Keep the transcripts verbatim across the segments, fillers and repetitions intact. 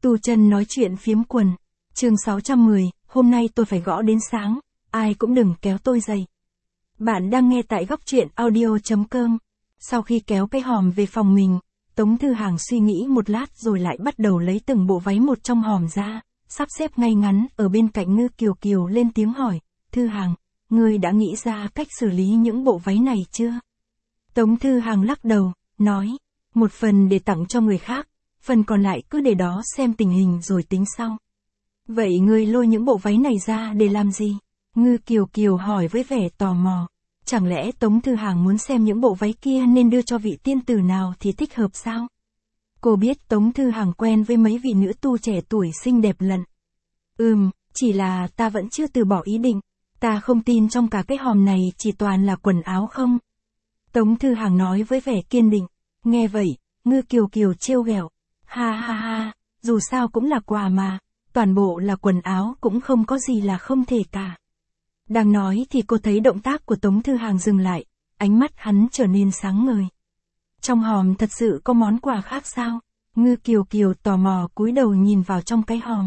Tu chân nói chuyện phiếm quần. Chương sáu trăm mười, hôm nay tôi phải gõ đến sáng, ai cũng đừng kéo tôi dậy. Bạn đang nghe tại góc truyện audio chấm com. Sau khi kéo cái hòm về phòng mình, Tống Thư Hàng suy nghĩ một lát rồi lại bắt đầu lấy từng bộ váy một trong hòm ra, sắp xếp ngay ngắn ở bên cạnh Ngư Kiều Kiều lên tiếng hỏi, Thư Hàng, ngươi đã nghĩ ra cách xử lý những bộ váy này chưa? Tống Thư Hàng lắc đầu, nói, một phần để tặng cho người khác, phần còn lại cứ để đó xem tình hình rồi tính sau. Vậy ngươi lôi những bộ váy này ra để làm gì? Ngư Kiều Kiều hỏi với vẻ tò mò. Chẳng lẽ Tống Thư Hàng muốn xem những bộ váy kia nên đưa cho vị tiên tử nào thì thích hợp sao? Cô biết Tống Thư Hàng quen với mấy vị nữ tu trẻ tuổi xinh đẹp lận. Ừm, chỉ là ta vẫn chưa từ bỏ ý định. Ta không tin trong cả cái hòm này chỉ toàn là quần áo không? Tống Thư Hàng nói với vẻ kiên định. Nghe vậy, Ngư Kiều Kiều trêu ghẹo. Ha ha ha, dù sao cũng là quà mà, toàn bộ là quần áo cũng không có gì là không thể cả. Đang nói thì cô thấy động tác của Tống Thư Hàng dừng lại, ánh mắt hắn trở nên sáng ngời. Trong hòm thật sự có món quà khác sao? Ngư Kiều Kiều tò mò cúi đầu nhìn vào trong cái hòm.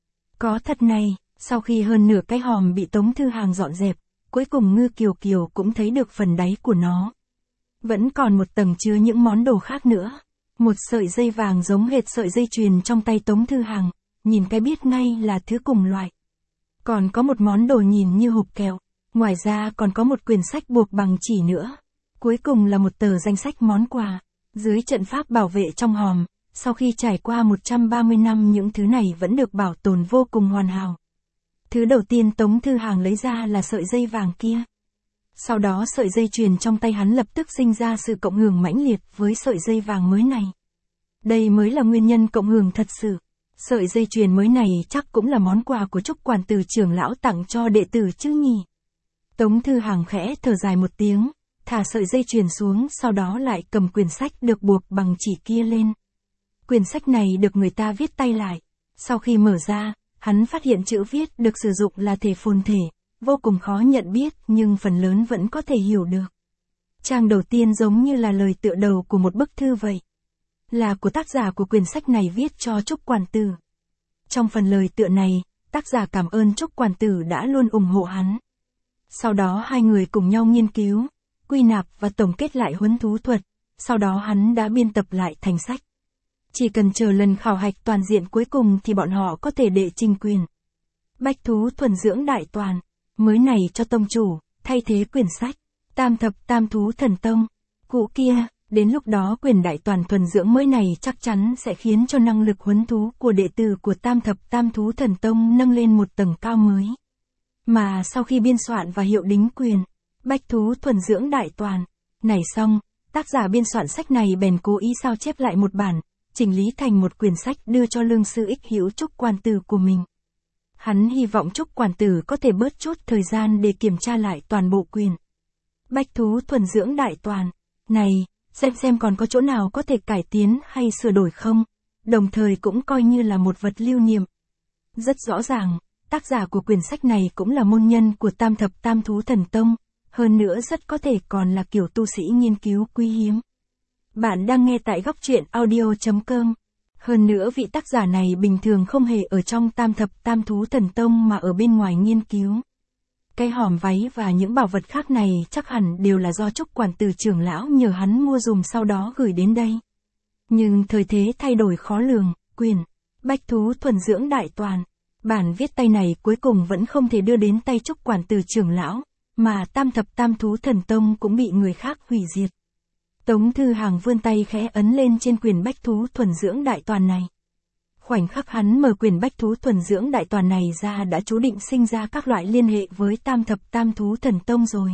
Có thật này, sau khi hơn nửa cái hòm bị Tống Thư Hàng dọn dẹp, cuối cùng Ngư Kiều Kiều cũng thấy được phần đáy của nó. Vẫn còn một tầng chứa những món đồ khác nữa. Một sợi dây vàng giống hệt sợi dây chuyền trong tay Tống Thư Hàng, nhìn cái biết ngay là thứ cùng loại. Còn có một món đồ nhìn như hộp kẹo, ngoài ra còn có một quyển sách buộc bằng chỉ nữa. Cuối cùng là một tờ danh sách món quà. Dưới trận pháp bảo vệ trong hòm, sau khi trải qua một trăm ba mươi năm những thứ này vẫn được bảo tồn vô cùng hoàn hảo. Thứ đầu tiên Tống Thư Hàng lấy ra là sợi dây vàng kia. Sau đó sợi dây chuyền trong tay hắn lập tức sinh ra sự cộng hưởng mãnh liệt với sợi dây vàng mới này. Đây mới là nguyên nhân cộng hưởng thật sự. Sợi dây chuyền mới này chắc cũng là món quà của Trúc Quản Tử trưởng lão tặng cho đệ tử chứ nhỉ. Tống Thư Hàng khẽ thở dài một tiếng, thả sợi dây chuyền xuống, sau đó lại cầm quyển sách được buộc bằng chỉ kia lên. Quyển sách này được người ta viết tay lại. Sau khi mở ra, hắn phát hiện chữ viết được sử dụng là thể phồn thể, vô cùng khó nhận biết nhưng phần lớn vẫn có thể hiểu được. Trang đầu tiên giống như là lời tựa đầu của một bức thư vậy. Là của tác giả của quyển sách này viết cho Trúc Quản Tử. Trong phần lời tựa này, tác giả cảm ơn Trúc Quản Tử đã luôn ủng hộ hắn. Sau đó hai người cùng nhau nghiên cứu, quy nạp và tổng kết lại huấn thú thuật, sau đó hắn đã biên tập lại thành sách. Chỉ cần chờ lần khảo hạch toàn diện cuối cùng thì bọn họ có thể đệ trình quyền. Bách thú thuần dưỡng đại toàn, mới này cho tông chủ, thay thế quyển sách, tam thập tam thú thần tông, cũ kia. Đến lúc đó quyền đại toàn thuần dưỡng mới này chắc chắn sẽ khiến cho năng lực huấn thú của đệ tử của tam thập tam thú thần tông nâng lên một tầng cao mới. Mà sau khi biên soạn và hiệu đính quyền, bách thú thuần dưỡng đại toàn, này xong, tác giả biên soạn sách này bèn cố ý sao chép lại một bản, chỉnh lý thành một quyển sách đưa cho lương sư ích hữu Trúc Quản Tử của mình. Hắn hy vọng Trúc Quản Tử có thể bớt chút thời gian để kiểm tra lại toàn bộ quyền. Bách thú thuần dưỡng đại toàn, này, xem xem còn có chỗ nào có thể cải tiến hay sửa đổi không, đồng thời cũng coi như là một vật lưu niệm. Rất rõ ràng, tác giả của quyển sách này cũng là môn nhân của tam thập tam thú thần tông, hơn nữa rất có thể còn là kiểu tu sĩ nghiên cứu quý hiếm. Bạn đang nghe tại góc truyện audio chấm com. Hơn nữa vị tác giả này bình thường không hề ở trong tam thập tam thú thần tông mà ở bên ngoài nghiên cứu. Cái hòm váy và những bảo vật khác này chắc hẳn đều là do Trúc Quản Tử trưởng lão nhờ hắn mua dùm sau đó gửi đến đây. Nhưng thời thế thay đổi khó lường, quyền, bách thú thuần dưỡng đại toàn, bản viết tay này cuối cùng vẫn không thể đưa đến tay Trúc Quản Tử trưởng lão, mà tam thập tam thú thần tông cũng bị người khác hủy diệt. Tống Thư Hàng vươn tay khẽ ấn lên trên quyền bách thú thuần dưỡng đại toàn này. Khoảnh khắc hắn mở quyền bách thú thuần dưỡng đại toàn này ra đã chú định sinh ra các loại liên hệ với tam thập tam thú thần tông rồi.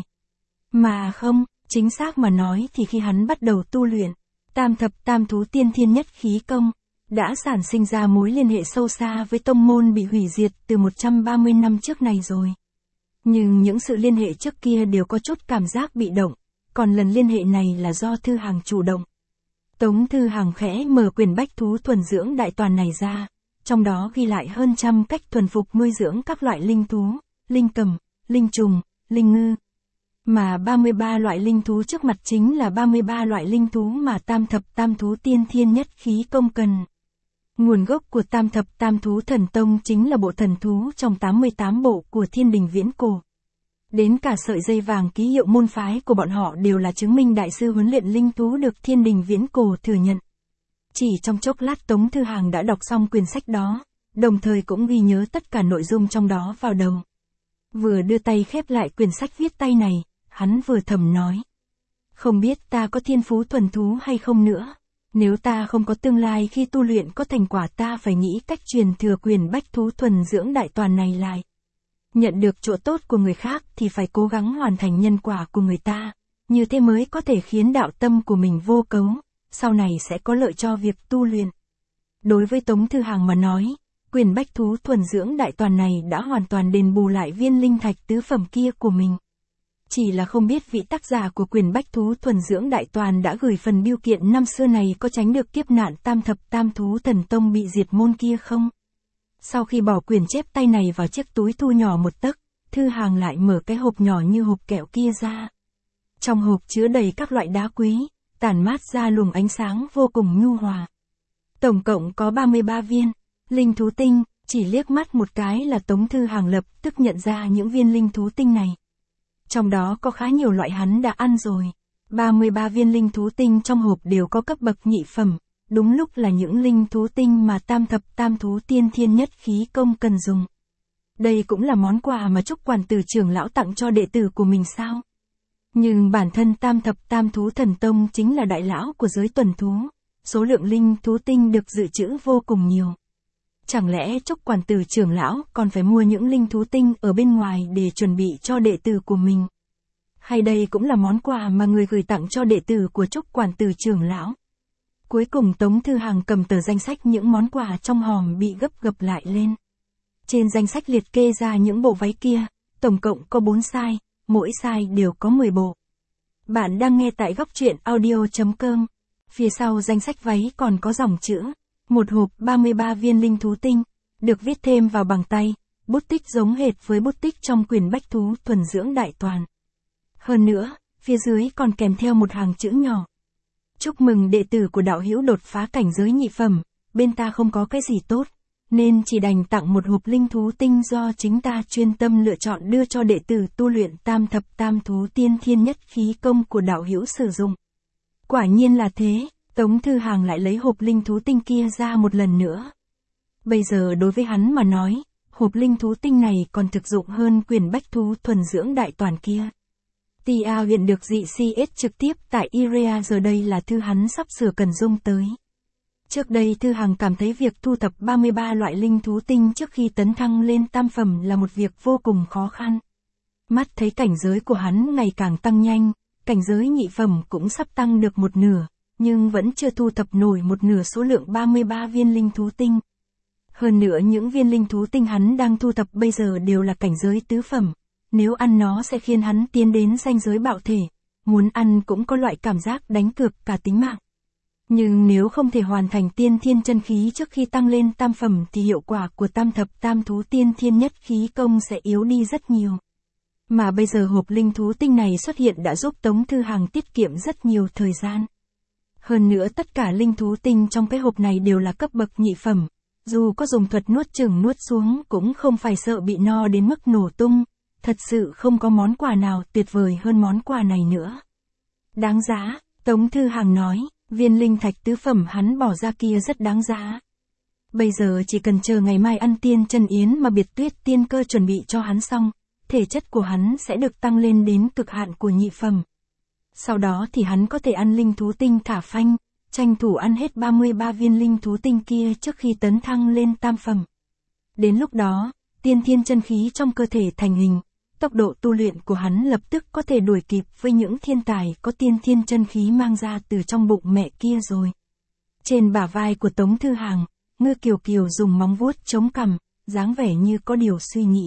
Mà không, chính xác mà nói thì khi hắn bắt đầu tu luyện, tam thập tam thú tiên thiên nhất khí công, đã sản sinh ra mối liên hệ sâu xa với tông môn bị hủy diệt từ một trăm ba mươi năm trước này rồi. Nhưng những sự liên hệ trước kia đều có chút cảm giác bị động, còn lần liên hệ này là do Thư Hàng chủ động. Tống Thư Hàng khẽ mở quyền bách thú thuần dưỡng đại toàn này ra, trong đó ghi lại hơn trăm cách thuần phục nuôi dưỡng các loại linh thú, linh cầm, linh trùng, linh ngư. Mà ba mươi ba loại linh thú trước mặt chính là ba mươi ba loại linh thú mà tam thập tam thú tiên thiên nhất khí công cần. Nguồn gốc của Tam Thập Tam Thú Thần Tông chính là bộ thần thú trong tám mươi tám bộ của Thiên Đình viễn cổ. Đến cả sợi dây vàng ký hiệu môn phái của bọn họ đều là chứng minh đại sư huấn luyện linh thú được Thiên Đình viễn cổ thừa nhận. Chỉ trong chốc lát Tống Thư Hàng đã đọc xong quyển sách đó, đồng thời cũng ghi nhớ tất cả nội dung trong đó vào đầu. Vừa đưa tay khép lại quyển sách viết tay này, hắn vừa thầm nói. Không biết ta có thiên phú thuần thú hay không nữa. Nếu ta không có tương lai khi tu luyện có thành quả ta phải nghĩ cách truyền thừa quyền bách thú thuần dưỡng đại toàn này lại. Nhận được chỗ tốt của người khác thì phải cố gắng hoàn thành nhân quả của người ta, như thế mới có thể khiến đạo tâm của mình vô cấu, sau này sẽ có lợi cho việc tu luyện. Đối với Tống Thư Hàng mà nói, quyền bách thú thuần dưỡng đại toàn này đã hoàn toàn đền bù lại viên linh thạch tứ phẩm kia của mình. Chỉ là không biết vị tác giả của quyền bách thú thuần dưỡng đại toàn đã gửi phần biêu kiện năm xưa này có tránh được kiếp nạn Tam Thập Tam Thú Thần Tông bị diệt môn kia không? Sau khi bỏ quyển chép tay này vào chiếc túi thu nhỏ một tấc, Thư Hàng lại mở cái hộp nhỏ như hộp kẹo kia ra. Trong hộp chứa đầy các loại đá quý, tản mát ra luồng ánh sáng vô cùng nhu hòa. Tổng cộng có ba mươi ba viên, linh thú tinh, chỉ liếc mắt một cái là Tống Thư Hàng lập tức nhận ra những viên linh thú tinh này. Trong đó có khá nhiều loại hắn đã ăn rồi. ba mươi ba viên linh thú tinh trong hộp đều có cấp bậc nhị phẩm, đúng lúc là những linh thú tinh mà Tam Thập Tam Thú Tiên Thiên Nhất Khí Công cần dùng. Đây cũng là món quà mà Trúc Quản Tử trưởng lão tặng cho đệ tử của mình sao? Nhưng bản thân Tam Thập Tam Thú Thần Tông chính là đại lão của giới tuần thú, số lượng linh thú tinh được dự trữ vô cùng nhiều. Chẳng lẽ Trúc Quản Tử trưởng lão còn phải mua những linh thú tinh ở bên ngoài để chuẩn bị cho đệ tử của mình? Hay đây cũng là món quà mà người gửi tặng cho đệ tử của Trúc Quản Tử trưởng lão? Cuối cùng Tống Thư Hàng cầm tờ danh sách những món quà trong hòm bị gấp gập lại lên. Trên danh sách liệt kê ra những bộ váy kia, tổng cộng có bốn size, mỗi size đều có mười bộ. Bạn đang nghe tại góc truyện audio chấm com. Phía sau danh sách váy còn có dòng chữ, một hộp ba mươi ba viên linh thú tinh, được viết thêm vào bằng tay, bút tích giống hệt với bút tích trong quyển bách thú thuần dưỡng đại toàn. Hơn nữa, phía dưới còn kèm theo một hàng chữ nhỏ. Chúc mừng đệ tử của đạo hữu đột phá cảnh giới nhị phẩm, bên ta không có cái gì tốt, nên chỉ đành tặng một hộp linh thú tinh do chính ta chuyên tâm lựa chọn đưa cho đệ tử tu luyện Tam Thập Tam Thú Tiên Thiên Nhất Khí Công của đạo hữu sử dụng. Quả nhiên là thế, Tống Thư Hàng lại lấy hộp linh thú tinh kia ra một lần nữa. Bây giờ đối với hắn mà nói, hộp linh thú tinh này còn thực dụng hơn quyền bách thú thuần dưỡng đại toàn kia. Tia huyện được dị xê ét trực tiếp tại Irea, giờ đây là thư hắn sắp sửa cần dung tới. Trước đây Thư Hàng cảm thấy việc thu thập ba mươi ba loại linh thú tinh trước khi tấn thăng lên tam phẩm là một việc vô cùng khó khăn. Mắt thấy cảnh giới của hắn ngày càng tăng nhanh, cảnh giới nhị phẩm cũng sắp tăng được một nửa, nhưng vẫn chưa thu thập nổi một nửa số lượng ba mươi ba viên linh thú tinh. Hơn nữa những viên linh thú tinh hắn đang thu thập bây giờ đều là cảnh giới tứ phẩm, nếu ăn nó sẽ khiến hắn tiến đến ranh giới bạo thể, muốn ăn cũng có loại cảm giác đánh cược cả tính mạng. Nhưng nếu không thể hoàn thành tiên thiên chân khí trước khi tăng lên tam phẩm thì hiệu quả của Tam Thập Tam Thú Tiên Thiên Nhất Khí Công sẽ yếu đi rất nhiều. Mà bây giờ hộp linh thú tinh này xuất hiện đã giúp Tống Thư Hàng tiết kiệm rất nhiều thời gian. Hơn nữa tất cả linh thú tinh trong cái hộp này đều là cấp bậc nhị phẩm, dù có dùng thuật nuốt chửng nuốt xuống cũng không phải sợ bị no đến mức nổ tung, thật sự không có món quà nào tuyệt vời hơn món quà này nữa. Đáng giá, Tống Thư Hàng nói, viên linh thạch tứ phẩm hắn bỏ ra kia rất đáng giá. Bây giờ chỉ cần chờ ngày mai ăn tiên chân yến mà Biệt Tuyết tiên cơ chuẩn bị cho hắn xong, thể chất của hắn sẽ được tăng lên đến cực hạn của nhị phẩm. Sau đó thì hắn có thể ăn linh thú tinh thả phanh, tranh thủ ăn hết ba mươi ba viên linh thú tinh kia trước khi tấn thăng lên tam phẩm. Đến lúc đó, tiên thiên chân khí trong cơ thể thành hình, tốc độ tu luyện của hắn lập tức có thể đuổi kịp với những thiên tài có tiên thiên chân khí mang ra từ trong bụng mẹ kia rồi. Trên bả vai của Tống Thư Hàng, Ngư Kiều Kiều dùng móng vuốt chống cằm, dáng vẻ như có điều suy nghĩ.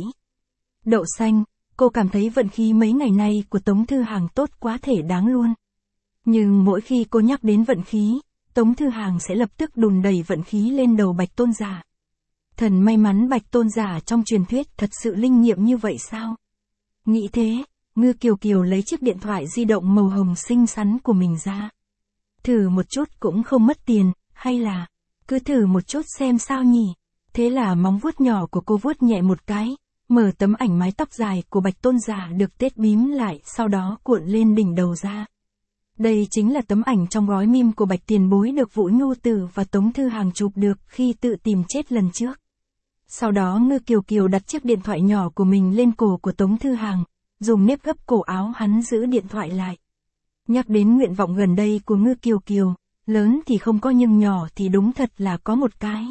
Đậu xanh, cô cảm thấy vận khí mấy ngày nay của Tống Thư Hàng tốt quá thể đáng luôn. Nhưng mỗi khi cô nhắc đến vận khí, Tống Thư Hàng sẽ lập tức đùn đẩy vận khí lên đầu Bạch Tôn Giả. Thần may mắn Bạch Tôn Giả trong truyền thuyết thật sự linh nghiệm như vậy sao? Nghĩ thế, Ngư Kiều Kiều lấy chiếc điện thoại di động màu hồng xinh xắn của mình ra. Thử một chút cũng không mất tiền, hay là... Cứ thử một chút xem sao nhỉ. Thế là móng vuốt nhỏ của cô vuốt nhẹ một cái, mở tấm ảnh mái tóc dài của Bạch Tôn giả được tết bím lại, sau đó cuộn lên đỉnh đầu ra. Đây chính là tấm ảnh trong gói meme của Bạch Tiền Bối được Vũ Nhu Tử và Tống Thư Hàng chụp được khi tự tìm chết lần trước. Sau đó Ngư Kiều Kiều đặt chiếc điện thoại nhỏ của mình lên cổ của Tống Thư Hàng, dùng nếp gấp cổ áo hắn giữ điện thoại lại. Nhắc đến nguyện vọng gần đây của Ngư Kiều Kiều, lớn thì không có nhưng nhỏ thì đúng thật là có một cái.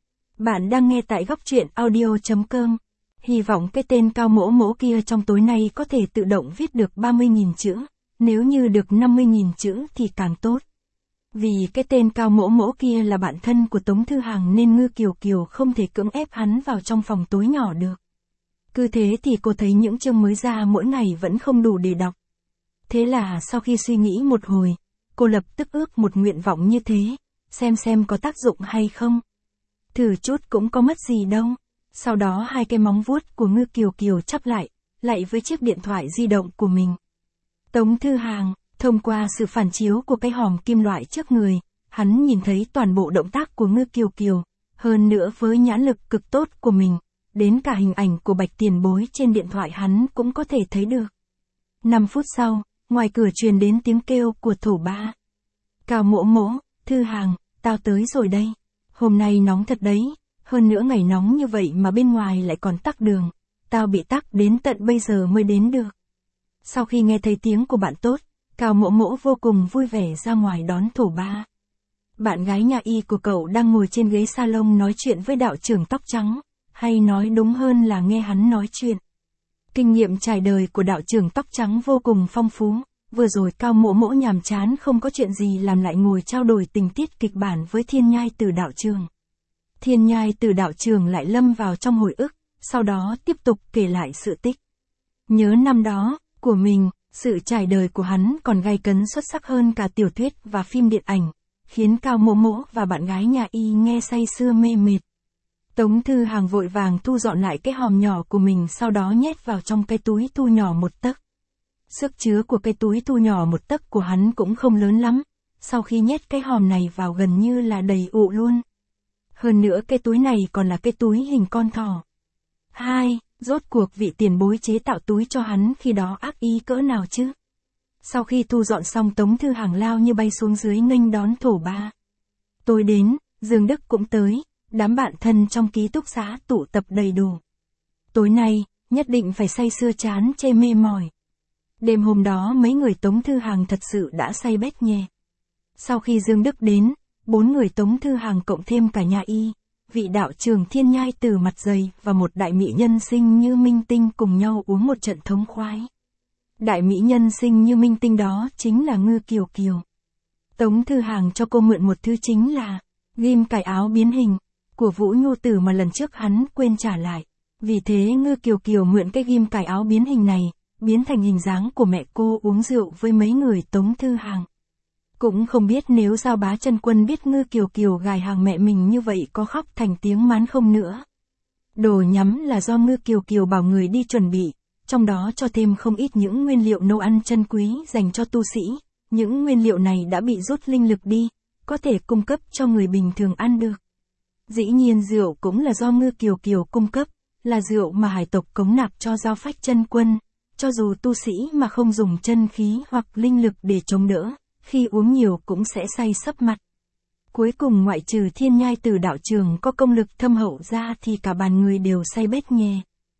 Bạn đang nghe tại góc truyện audio chấm com. Hy vọng cái tên Cao Mỗ Mỗ kia trong tối nay có thể tự động viết được ba mươi nghìn chữ, nếu như được năm mươi nghìn chữ thì càng tốt. Vì cái tên Cao Mỗ Mỗ kia là bạn thân của Tống Thư Hàng nên Ngư Kiều Kiều không thể cưỡng ép hắn vào trong phòng tối nhỏ được. Cứ thế thì cô thấy những chương mới ra mỗi ngày vẫn không đủ để đọc. Thế là sau khi suy nghĩ một hồi, cô lập tức ước một nguyện vọng như thế, xem xem có tác dụng hay không. Thử chút cũng có mất gì đâu. Sau đó hai cái móng vuốt của Ngư Kiều Kiều chắp lại, lại với chiếc điện thoại di động của mình. Tống Thư Hàng, thông qua sự phản chiếu của cái hòm kim loại trước người, hắn nhìn thấy toàn bộ động tác của Ngư Kiều Kiều, hơn nữa với nhãn lực cực tốt của mình, đến cả hình ảnh của Bạch Tiền Bối trên điện thoại hắn cũng có thể thấy được. năm phút sau, ngoài cửa truyền đến tiếng kêu của thổ ba. Cao Mỗ Mỗ, Thư Hàng, tao tới rồi đây. Hôm nay nóng thật đấy, hơn nữa ngày nóng như vậy mà bên ngoài lại còn tắc đường. Tao bị tắc đến tận bây giờ mới đến được. Sau khi nghe thấy tiếng của bạn tốt, Cao Mỗ Mỗ vô cùng vui vẻ ra ngoài đón thổ ba. Bạn gái nhà y của cậu đang ngồi trên ghế salon nói chuyện với đạo trưởng tóc trắng, hay nói đúng hơn là nghe hắn nói chuyện. Kinh nghiệm trải đời của đạo trưởng tóc trắng vô cùng phong phú, vừa rồi Cao Mỗ Mỗ nhàm chán không có chuyện gì làm lại ngồi trao đổi tình tiết kịch bản với Thiên Nhai Tử đạo trưởng. Thiên Nhai Tử đạo trưởng lại lâm vào trong hồi ức, sau đó tiếp tục kể lại sự tích. Nhớ năm đó, của mình, sự trải đời của hắn còn gay cấn xuất sắc hơn cả tiểu thuyết và phim điện ảnh, khiến Cao Mỗ Mỗ và bạn gái nhà y nghe say sưa mê mệt. Tống Thư Hàng vội vàng thu dọn lại cái hòm nhỏ của mình, sau đó nhét vào trong cái túi thu nhỏ một tấc. Sức chứa của cái túi thu nhỏ một tấc của hắn cũng không lớn lắm, sau khi nhét cái hòm này vào gần như là đầy ụ luôn. Hơn nữa cái túi này còn là cái túi hình con thỏ. Hai, rốt cuộc vị tiền bối chế tạo túi cho hắn khi đó ác ý cỡ nào chứ? Sau khi thu dọn xong Tống Thư Hàng lao như bay xuống dưới nghênh đón thổ ba. Tối đến, Dương Đức cũng tới, đám bạn thân trong ký túc xá tụ tập đầy đủ. Tối nay, nhất định phải say sưa chán chê mê mỏi. Đêm hôm đó mấy người Tống Thư Hàng thật sự đã say bét nhè. Sau khi Dương Đức đến, bốn người Tống Thư Hàng cộng thêm cả nhà y, vị đạo trưởng Thiên Nhai Tử mặt dày và một đại mỹ nhân xinh như Minh Tinh cùng nhau uống một trận thống khoái. Đại mỹ nhân xinh như Minh Tinh đó chính là Ngư Kiều Kiều. Tống Thư Hàng cho cô mượn một thứ chính là ghim cài áo biến hình của Vũ Nhu Tử mà lần trước hắn quên trả lại. Vì thế Ngư Kiều Kiều mượn cái ghim cài áo biến hình này, biến thành hình dáng của mẹ cô uống rượu với mấy người Tống Thư Hàng. Cũng không biết nếu Giao Bá Chân Quân biết Ngư Kiều Kiều gài hàng mẹ mình như vậy có khóc thành tiếng mán không nữa. Đồ nhắm là do Ngư Kiều Kiều bảo người đi chuẩn bị, trong đó cho thêm không ít những nguyên liệu nấu ăn chân quý dành cho tu sĩ. Những nguyên liệu này đã bị rút linh lực đi, có thể cung cấp cho người bình thường ăn được. Dĩ nhiên rượu cũng là do Ngư Kiều Kiều cung cấp, là rượu mà hải tộc cống nạp cho Giao Phách Chân Quân, cho dù tu sĩ mà không dùng chân khí hoặc linh lực để chống đỡ, khi uống nhiều cũng sẽ say sấp mặt. Cuối cùng ngoại trừ Thiên Nhai Tử đạo trưởng có công lực thâm hậu ra thì cả bàn người đều say bét nhè.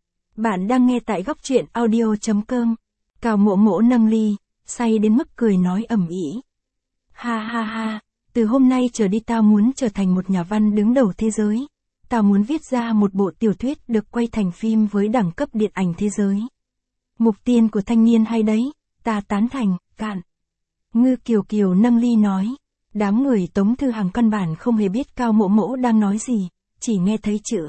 Bạn đang nghe tại góc truyện audio chấm com. Cao Mỗ Mỗ nâng ly, say đến mức cười nói ầm ĩ. Ha ha ha, từ hôm nay trở đi tao muốn trở thành một nhà văn đứng đầu thế giới. Tao muốn viết ra một bộ tiểu thuyết được quay thành phim với đẳng cấp điện ảnh thế giới. Mục tiên của thanh niên hay đấy, ta tán thành, cạn. Ngư Kiều Kiều nâng ly nói. Đám người Tống Thư Hàng căn bản không hề biết Cao Mỗ Mỗ đang nói gì, chỉ nghe thấy chữ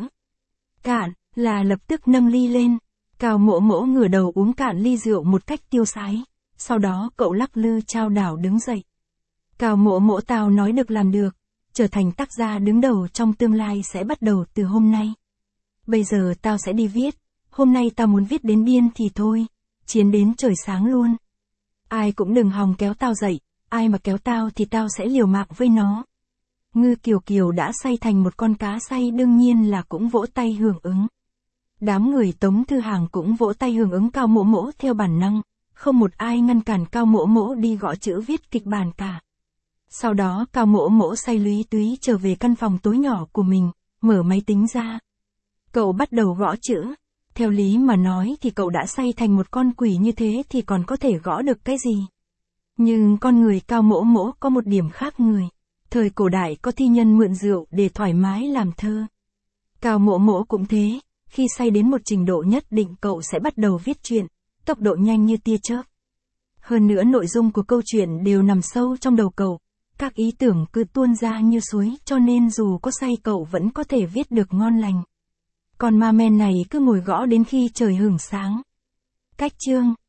cạn là lập tức nâng ly lên. Cao Mỗ Mỗ ngửa đầu uống cạn ly rượu một cách tiêu sái, sau đó cậu lắc lư chao đảo đứng dậy. Cao Mỗ Mỗ tao nói được làm được, trở thành tác gia đứng đầu trong tương lai sẽ bắt đầu từ hôm nay. Bây giờ tao sẽ đi viết, hôm nay tao muốn viết đến điên thì thôi, chiến đến trời sáng luôn. Ai cũng đừng hòng kéo tao dậy, ai mà kéo tao thì tao sẽ liều mạng với nó. Ngư Kiều Kiều đã say thành một con cá say đương nhiên là cũng vỗ tay hưởng ứng. Đám người Tống Thư Hàng cũng vỗ tay hưởng ứng Cao Mỗ Mỗ theo bản năng, không một ai ngăn cản Cao Mỗ Mỗ đi gõ chữ viết kịch bản cả. Sau đó Cao Mỗ Mỗ say lúy túy trở về căn phòng tối nhỏ của mình, mở máy tính ra. Cậu bắt đầu gõ chữ. Theo lý mà nói thì cậu đã say thành một con quỷ như thế thì còn có thể gõ được cái gì. Nhưng con người Cao Mỗ Mỗ có một điểm khác người. Thời cổ đại có thi nhân mượn rượu để thoải mái làm thơ. Cao Mỗ Mỗ cũng thế, khi say đến một trình độ nhất định cậu sẽ bắt đầu viết truyện, tốc độ nhanh như tia chớp. Hơn nữa nội dung của câu chuyện đều nằm sâu trong đầu cậu, các ý tưởng cứ tuôn ra như suối cho nên dù có say cậu vẫn có thể viết được ngon lành. Còn ma men này cứ ngồi gõ đến khi trời hửng sáng. Cách chương